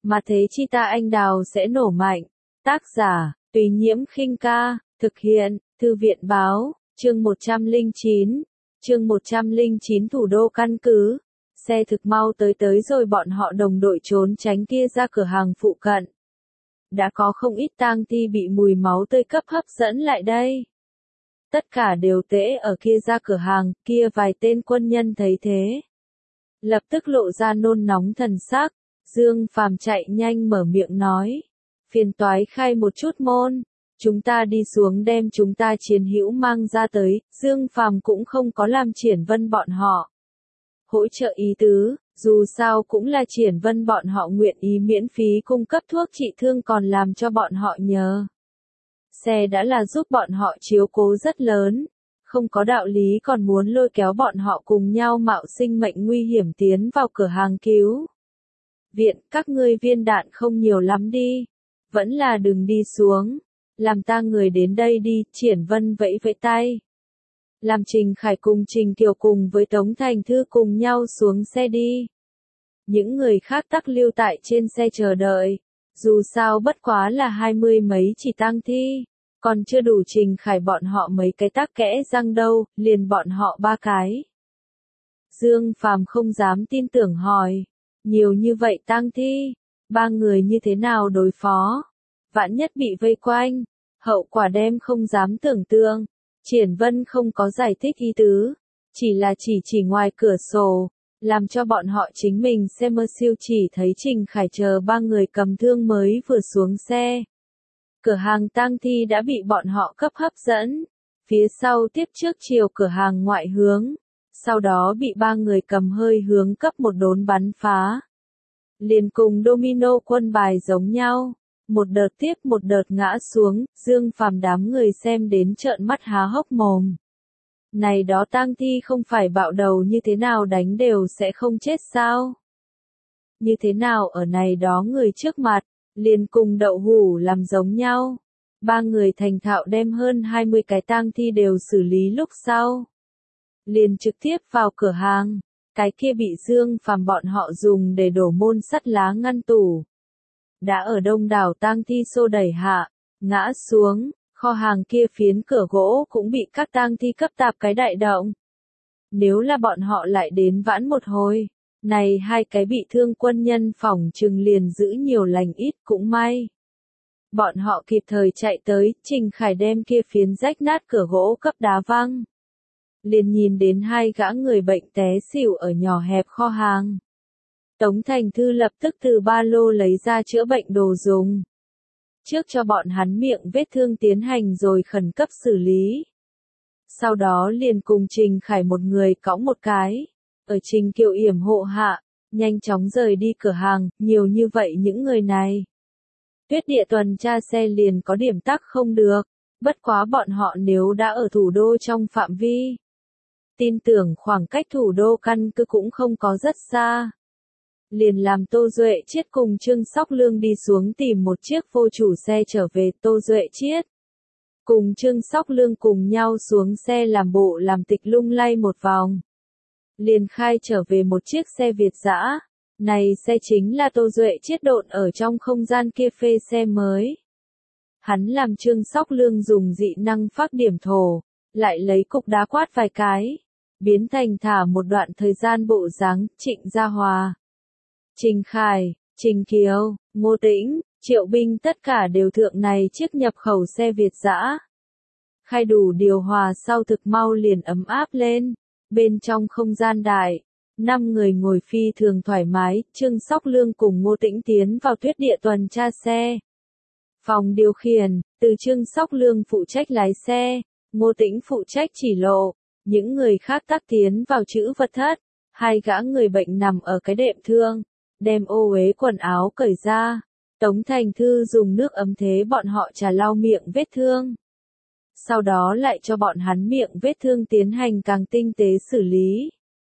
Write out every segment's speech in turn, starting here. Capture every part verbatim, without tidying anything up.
mà thế chi ta anh đào sẽ nổ mạnh. Tác giả, Tùy Nhiễm khinh ca, thực hiện, Thư viện Báo, chương một trăm lẻ chín, chương một trăm lẻ chín thủ đô căn cứ. Xe thực mau tới tới rồi bọn họ đồng đội trốn tránh kia ra cửa hàng phụ cận. Đã có không ít tang thi bị mùi máu tươi cấp hấp dẫn lại đây. Tất cả đều tễ ở kia ra cửa hàng, kia vài tên quân nhân thấy thế. Lập tức lộ ra nôn nóng thần sắc, Dương Phàm chạy nhanh mở miệng nói. Phiền toái khai một chút môn, chúng ta đi xuống đem chúng ta chiến hữu mang ra tới, Dương Phàm cũng không có làm Triển Vân bọn họ. Hỗ trợ ý tứ, dù sao cũng là Triển Vân bọn họ nguyện ý miễn phí cung cấp thuốc trị thương còn làm cho bọn họ nhờ. Xe đã là giúp bọn họ chiếu cố rất lớn, không có đạo lý còn muốn lôi kéo bọn họ cùng nhau mạo sinh mệnh nguy hiểm tiến vào cửa hàng cứu viện, các ngươi viên đạn không nhiều lắm đi, vẫn là đừng đi xuống, làm ta người đến đây đi, Triển Vân vẫy vẫy tay. Làm Trình Khải cùng Trình Kiều cùng với Tống Thành Thư cùng nhau xuống xe đi. Những người khác tắc lưu tại trên xe chờ đợi, dù sao bất quá là hai mươi mấy chỉ tang thi, còn chưa đủ Trình Khải bọn họ mấy cái tắc kẽ răng đâu, liền bọn họ ba cái. Dương Phàm không dám tin tưởng hỏi, nhiều như vậy tang thi, ba người như thế nào đối phó? Vạn nhất bị vây quanh, hậu quả đem không dám tưởng tượng. Triển Vân không có giải thích ý tứ, chỉ là chỉ chỉ ngoài cửa sổ, làm cho bọn họ chính mình xem mơ siêu chỉ thấy Trình Khải chờ ba người cầm thương mới vừa xuống xe. Cửa hàng tang thi đã bị bọn họ cấp hấp dẫn, phía sau tiếp trước chiều cửa hàng ngoại hướng, sau đó bị ba người cầm hơi hướng cấp một đốn bắn phá. Liền cùng domino quân bài giống nhau. Một đợt tiếp một đợt ngã xuống, Dương Phàm đám người xem đến trợn mắt há hốc mồm. Này đó tang thi không phải bạo đầu như thế nào đánh đều sẽ không chết sao? Như thế nào ở này đó người trước mặt, liền cùng đậu hủ làm giống nhau. Ba người thành thạo đem hơn hai mươi cái tang thi đều xử lý lúc sau. Liền trực tiếp vào cửa hàng, cái kia bị Dương Phàm bọn họ dùng để đổ môn sắt lá ngăn tủ. Đã ở đông đảo tang thi xô đẩy hạ, ngã xuống, kho hàng kia phiến cửa gỗ cũng bị các tang thi cấp tạp cái đại động. Nếu là bọn họ lại đến vãn một hồi, này hai cái bị thương quân nhân phỏng chừng liền giữ nhiều lành ít cũng may. Bọn họ kịp thời chạy tới, Trình Khải đem kia phiến rách nát cửa gỗ cấp đá văng. Liền nhìn đến hai gã người bệnh té xỉu ở nhỏ hẹp kho hàng. Tống Thành Thư lập tức từ ba lô lấy ra chữa bệnh đồ dùng. Trước cho bọn hắn miệng vết thương tiến hành rồi khẩn cấp xử lý. Sau đó liền cùng Trình Khải một người cõng một cái. Ở Trình Kiều yểm hộ hạ, nhanh chóng rời đi cửa hàng, nhiều như vậy những người này. Tuyết địa tuần tra xe liền có điểm tắc không được, bất quá bọn họ nếu đã ở thủ đô trong phạm vi. Tin tưởng khoảng cách thủ đô căn cứ cũng không có rất xa. Liền làm Tô Duệ Chiết cùng Trương Sóc Lương đi xuống tìm một chiếc vô chủ xe trở về. Tô Duệ Chiết cùng Trương Sóc Lương cùng nhau xuống xe làm bộ làm tịch lung lay một vòng. Liền khai trở về một chiếc xe Việt dã. Này xe chính là Tô Duệ Chiết độn ở trong không gian kia phê xe mới. Hắn làm Trương Sóc Lương dùng dị năng phát điểm thổ, lại lấy cục đá quát vài cái, biến thành thả một đoạn thời gian bộ dáng Trịnh Gia Hòa. Trình Khải, Trình Kiều, Ngô Tĩnh, Triệu Binh tất cả đều thượng này chiếc nhập khẩu xe Việt dã. Khai đủ điều hòa sau thực mau liền ấm áp lên, bên trong không gian đại, năm người ngồi phi thường thoải mái, Trương Sóc Lương cùng Ngô Tĩnh tiến vào tuyết địa tuần tra xe. Phòng điều khiển, từ Trương Sóc Lương phụ trách lái xe, Ngô Tĩnh phụ trách chỉ lộ, những người khác tác tiến vào chữ vật thất, hai gã người bệnh nằm ở cái đệm thương. Đem ô uế quần áo cởi ra, Tống Thành Thư dùng nước ấm thế bọn họ trà lau miệng vết thương. Sau đó lại cho bọn hắn miệng vết thương tiến hành càng tinh tế xử lý.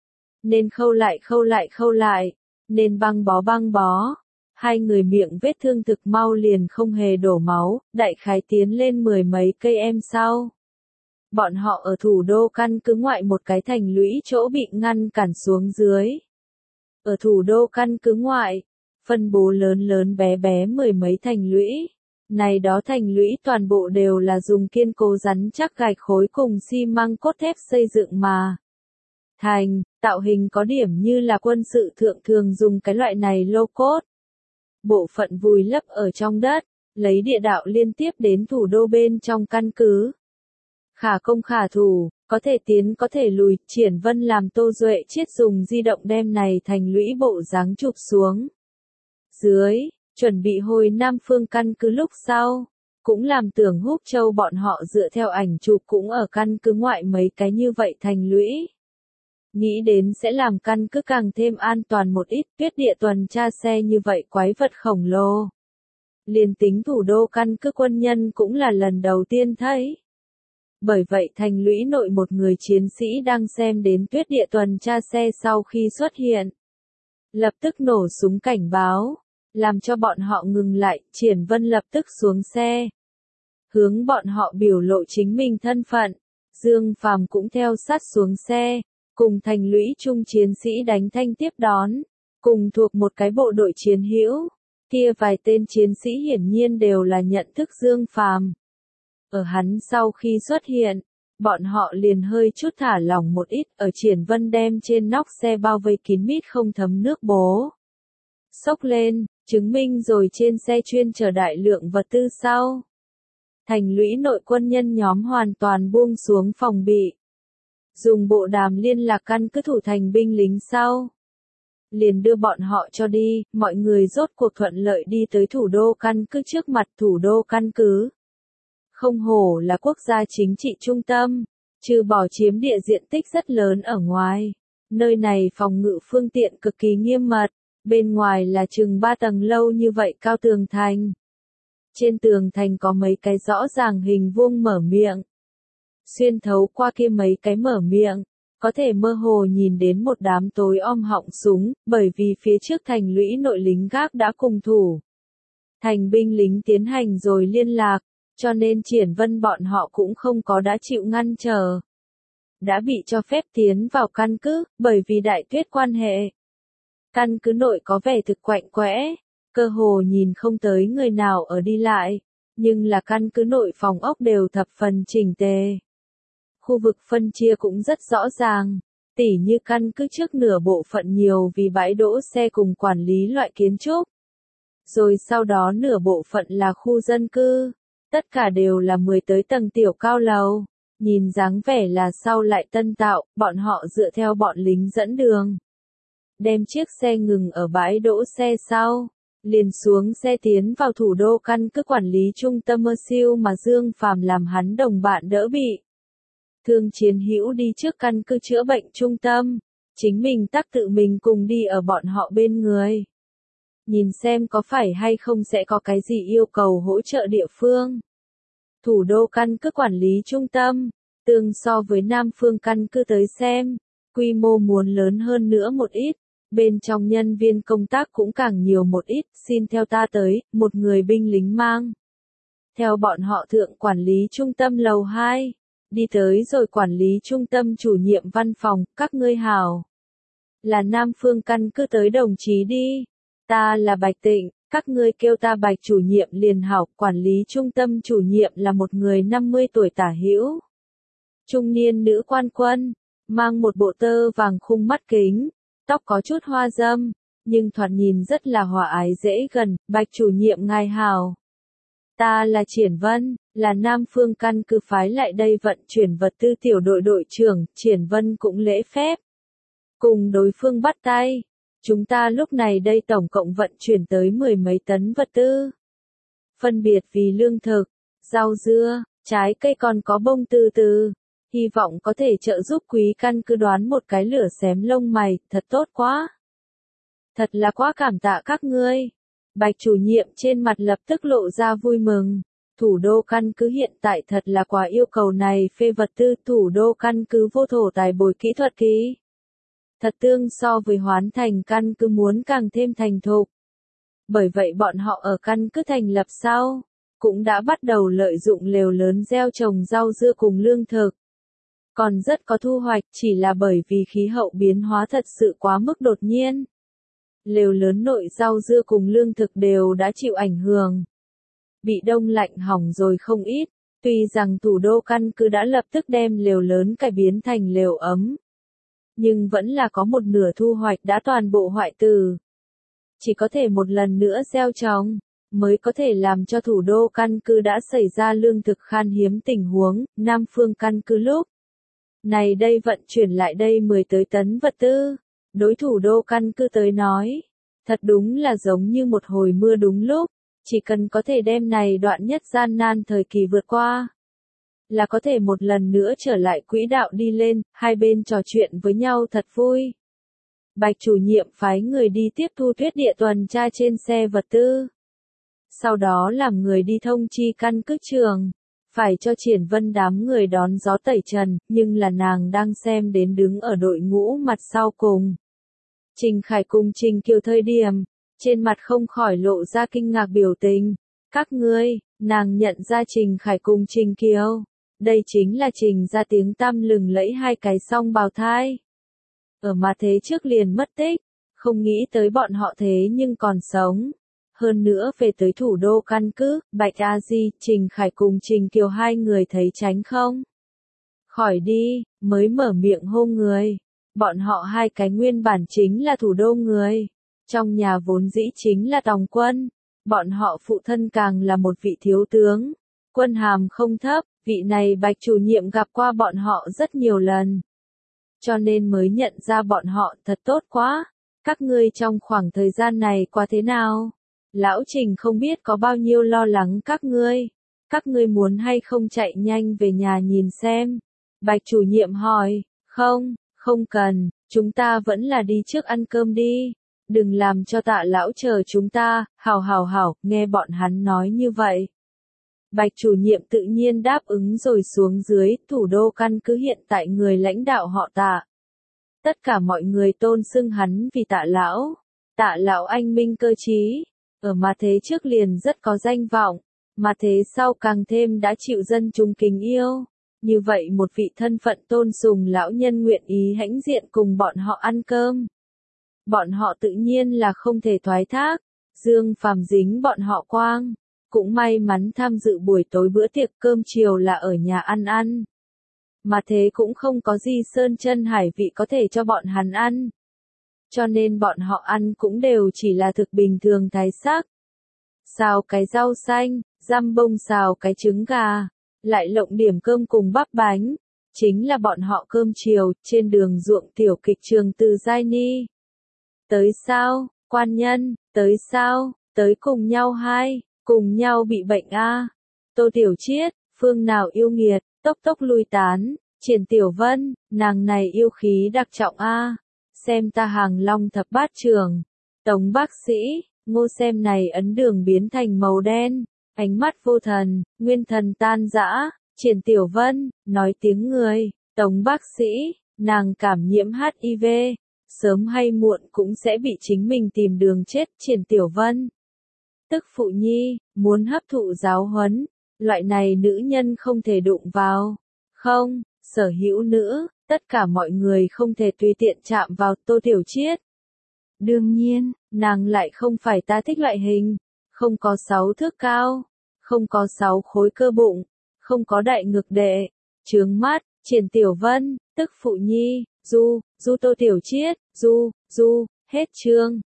Nên khâu lại khâu lại khâu lại, nên băng bó băng bó. Hai người miệng vết thương thực mau liền không hề đổ máu, đại khái tiến lên mười mấy cây em sau. Bọn họ ở thủ đô căn cứ ngoại một cái thành lũy chỗ bị ngăn cản xuống dưới. Ở thủ đô căn cứ ngoại, phân bố lớn lớn bé bé mười mấy thành lũy. Này đó thành lũy toàn bộ đều là dùng kiên cố rắn chắc gạch khối cùng xi măng cốt thép xây dựng mà. Thành, tạo hình có điểm như là quân sự thượng thường dùng cái loại này lô cốt. Bộ phận vùi lấp ở trong đất, lấy địa đạo liên tiếp đến thủ đô bên trong căn cứ. Khả công khả thủ, có thể tiến có thể lùi, Triển Vân làm Tô Duệ Chiết dùng di động đem này thành lũy bộ dáng chụp xuống. Dưới, chuẩn bị hồi Nam Phương căn cứ lúc sau, cũng làm Tưởng Húc Châu bọn họ dựa theo ảnh chụp cũng ở căn cứ ngoại mấy cái như vậy thành lũy. Nghĩ đến sẽ làm căn cứ càng thêm an toàn một ít, tuyết địa tuần tra xe như vậy quái vật khổng lồ. Liền tính thủ đô căn cứ quân nhân cũng là lần đầu tiên thấy. Bởi vậy thành lũy nội một người chiến sĩ đang xem đến tuyết địa tuần tra xe sau khi xuất hiện. Lập tức nổ súng cảnh báo, làm cho bọn họ ngừng lại, Triển Vân lập tức xuống xe. Hướng bọn họ biểu lộ chính mình thân phận, Dương Phàm cũng theo sát xuống xe, cùng thành lũy trung chiến sĩ đánh thanh tiếp đón, cùng thuộc một cái bộ đội chiến hữu. Kia vài tên chiến sĩ hiển nhiên đều là nhận thức Dương Phàm. Ở hắn sau khi xuất hiện, bọn họ liền hơi chút thả lỏng một ít, ở Triển Vân đem trên nóc xe bao vây kín mít không thấm nước bố. Xốc lên, chứng minh rồi trên xe chuyên chở đại lượng vật tư sau. Thành lũy nội quân nhân nhóm hoàn toàn buông xuống phòng bị. Dùng bộ đàm liên lạc căn cứ thủ thành binh lính sau. Liền đưa bọn họ cho đi, mọi người rốt cuộc thuận lợi đi tới thủ đô căn cứ trước mặt thủ đô căn cứ. Không hổ là quốc gia chính trị trung tâm, trừ bỏ chiếm địa diện tích rất lớn ở ngoài. Nơi này phòng ngự phương tiện cực kỳ nghiêm mật, bên ngoài là chừng ba tầng lâu như vậy cao tường thành. Trên tường thành có mấy cái rõ ràng hình vuông mở miệng. Xuyên thấu qua kia mấy cái mở miệng, có thể mơ hồ nhìn đến một đám tối om họng súng, bởi vì phía trước thành lũy nội lính gác đã cùng thủ. Thành binh lính tiến hành rồi liên lạc, cho nên Triển Vân bọn họ cũng không có đã chịu ngăn trở. Đã bị cho phép tiến vào căn cứ, bởi vì đại tuyết quan hệ. Căn cứ nội có vẻ thực quạnh quẽ, cơ hồ nhìn không tới người nào ở đi lại, nhưng là căn cứ nội phòng ốc đều thập phần chỉnh tề. Khu vực phân chia cũng rất rõ ràng, tỉ như căn cứ trước nửa bộ phận nhiều vì bãi đỗ xe cùng quản lý loại kiến trúc. Rồi sau đó nửa bộ phận là khu dân cư, tất cả đều là mười tới tầng tiểu cao lầu, nhìn dáng vẻ là sau lại tân tạo, bọn họ dựa theo bọn lính dẫn đường. Đem chiếc xe ngừng ở bãi đỗ xe sau, liền xuống xe tiến vào thủ đô căn cứ quản lý trung tâm mơ siêu mà Dương Phàm làm hắn đồng bạn đỡ bị. Thương chiến hữu đi trước căn cứ chữa bệnh trung tâm, chính mình tắc tự mình cùng đi ở bọn họ bên người. Nhìn xem có phải hay không sẽ có cái gì yêu cầu hỗ trợ địa phương. Thủ đô căn cứ quản lý trung tâm, tương so với Nam Phương căn cứ tới xem, quy mô muốn lớn hơn nữa một ít, bên trong nhân viên công tác cũng càng nhiều một ít, xin theo ta tới, một người binh lính mang. Theo bọn họ thượng quản lý trung tâm lầu hai. Đi tới rồi quản lý trung tâm chủ nhiệm văn phòng, các ngươi hảo. Là Nam Phương căn cứ tới đồng chí đi. Ta là Bạch Tịnh, các ngươi kêu ta Bạch chủ nhiệm liền hảo. Quản lý trung tâm chủ nhiệm là một người năm mươi tuổi tả hữu. Trung niên nữ quan quân, mang một bộ tơ vàng khung mắt kính, tóc có chút hoa râm, nhưng thoạt nhìn rất là hòa ái dễ gần. Bạch chủ nhiệm ngài hảo. Ta là Triển Vân, là Nam Phương căn cứ phái lại đây vận chuyển vật tư tiểu đội đội trưởng, Triển Vân cũng lễ phép. Cùng đối phương bắt tay, chúng ta lúc này đây tổng cộng vận chuyển tới mười mấy tấn vật tư. Phân biệt vì lương thực, rau dưa, trái cây còn có bông từ từ. Hy vọng có thể trợ giúp quý căn cứ đoán một cái lửa xém lông mày, thật tốt quá. Thật là quá cảm tạ các ngươi. Bạch chủ nhiệm trên mặt lập tức lộ ra vui mừng. Thủ đô căn cứ hiện tại thật là quá yêu cầu này phê vật tư, thủ đô căn cứ vô thổ tài bồi kỹ thuật kỹ. Thật tương so với Hoán Thành căn cứ muốn càng thêm thành thục. Bởi vậy bọn họ ở căn cứ thành lập sau, cũng đã bắt đầu lợi dụng lều lớn gieo trồng rau dưa cùng lương thực. Còn rất có thu hoạch, chỉ là bởi vì khí hậu biến hóa thật sự quá mức đột nhiên. lều lớn nội rau dưa cùng lương thực đều đã chịu ảnh hưởng. Bị đông lạnh hỏng rồi không ít, tuy rằng thủ đô căn cứ đã lập tức đem lều lớn cải biến thành lều ấm. Nhưng vẫn là có một nửa thu hoạch đã toàn bộ hoại tử. Chỉ có thể một lần nữa gieo trồng, mới có thể làm cho thủ đô căn cứ đã xảy ra lương thực khan hiếm tình huống, Nam Phương căn cứ lúc này đây vận chuyển lại đây mười tới tấn vật tư. Đối thủ đô căn cứ tới nói, thật đúng là giống như một hồi mưa đúng lúc, chỉ cần có thể đem này đoạn nhất gian nan thời kỳ vượt qua, là có thể một lần nữa trở lại quỹ đạo đi lên, hai bên trò chuyện với nhau thật vui. Bạch chủ nhiệm phái người đi tiếp thu tuyết địa tuần tra trên xe vật tư. Sau đó làm người đi thông chi căn cứ trường, phải cho Triển Vân đám người đón gió tẩy trần, nhưng là nàng đang xem đến đứng ở đội ngũ mặt sau cùng. Trình Khải cùng Trình Kiều thời điểm, trên mặt không khỏi lộ ra kinh ngạc biểu tình. Các ngươi, nàng nhận ra Trình Khải cùng Trình Kiều. Đây chính là Trình ra tiếng tăm lừng lẫy hai cái song bào thai. Ở mà thế trước liền mất tích, không nghĩ tới bọn họ thế nhưng còn sống. Hơn nữa về tới thủ đô căn cứ, Bạch A Di, Trình Khải cùng Trình Kiều hai người thấy tránh không? Khỏi đi, mới mở miệng hô người. Bọn họ hai cái nguyên bản chính là thủ đô người. Trong nhà vốn dĩ chính là tòng quân. Bọn họ phụ thân càng là một vị thiếu tướng. Quân hàm không thấp, vị này Bạch chủ nhiệm gặp qua bọn họ rất nhiều lần. Cho nên mới nhận ra bọn họ thật tốt quá. Các ngươi trong khoảng thời gian này qua thế nào? Lão Trình không biết có bao nhiêu lo lắng các ngươi. Các ngươi muốn hay không chạy nhanh về nhà nhìn xem. Bạch chủ nhiệm hỏi, không, không cần, chúng ta vẫn là đi trước ăn cơm đi. Đừng làm cho Tạ lão chờ chúng ta, hảo hảo hảo, nghe bọn hắn nói như vậy. Bạch chủ nhiệm tự nhiên đáp ứng rồi xuống dưới, thủ đô căn cứ hiện tại người lãnh đạo họ Tạ. Tất cả mọi người tôn xưng hắn vì Tạ lão. Tạ lão anh minh cơ trí, ở mà thế trước liền rất có danh vọng, mà thế sau càng thêm đã chịu dân chúng kính yêu. Như vậy một vị thân phận tôn sùng lão nhân nguyện ý hãnh diện cùng bọn họ ăn cơm. Bọn họ tự nhiên là không thể thoái thác, Dương Phàm dính bọn họ quang. Cũng may mắn tham dự buổi tối bữa tiệc cơm chiều là ở nhà ăn ăn. Mà thế cũng không có gì sơn chân hải vị có thể cho bọn hắn ăn. Cho nên bọn họ ăn cũng đều chỉ là thực bình thường thái sắc. Xào cái rau xanh, răm bông xào cái trứng gà, lại lộng điểm cơm cùng bắp bánh. Chính là bọn họ cơm chiều, trên đường ruộng tiểu kịch trường Từ Giai Ni. Tới sao, quan nhân, tới sao, tới cùng nhau hai, cùng nhau bị bệnh a. Tô Tiểu Chiết, phương nào yêu nghiệt, tốc tốc lui tán, Triển Tiểu Vân, nàng này yêu khí đặc trọng a. Xem ta Hàng Long thập bát trường, Tống bác sĩ, Ngô xem này ấn đường biến thành màu đen, ánh mắt vô thần, nguyên thần tan rã, Triển Tiểu Vân, nói tiếng người, Tống bác sĩ, nàng cảm nhiễm H I V, sớm hay muộn cũng sẽ bị chính mình tìm đường chết, Triển Tiểu Vân. Tức phụ nhi, muốn hấp thụ giáo huấn, loại này nữ nhân không thể đụng vào. Không, sở hữu nữ, tất cả mọi người không thể tùy tiện chạm vào Tô Tiểu Chiết. Đương nhiên, nàng lại không phải ta thích loại hình, không có sáu thước cao, không có sáu khối cơ bụng, không có đại ngực đệ, trướng mắt, Triển Tiểu Vân, tức phụ nhi, du, du Tô Tiểu Chiết, du, du, hết chương.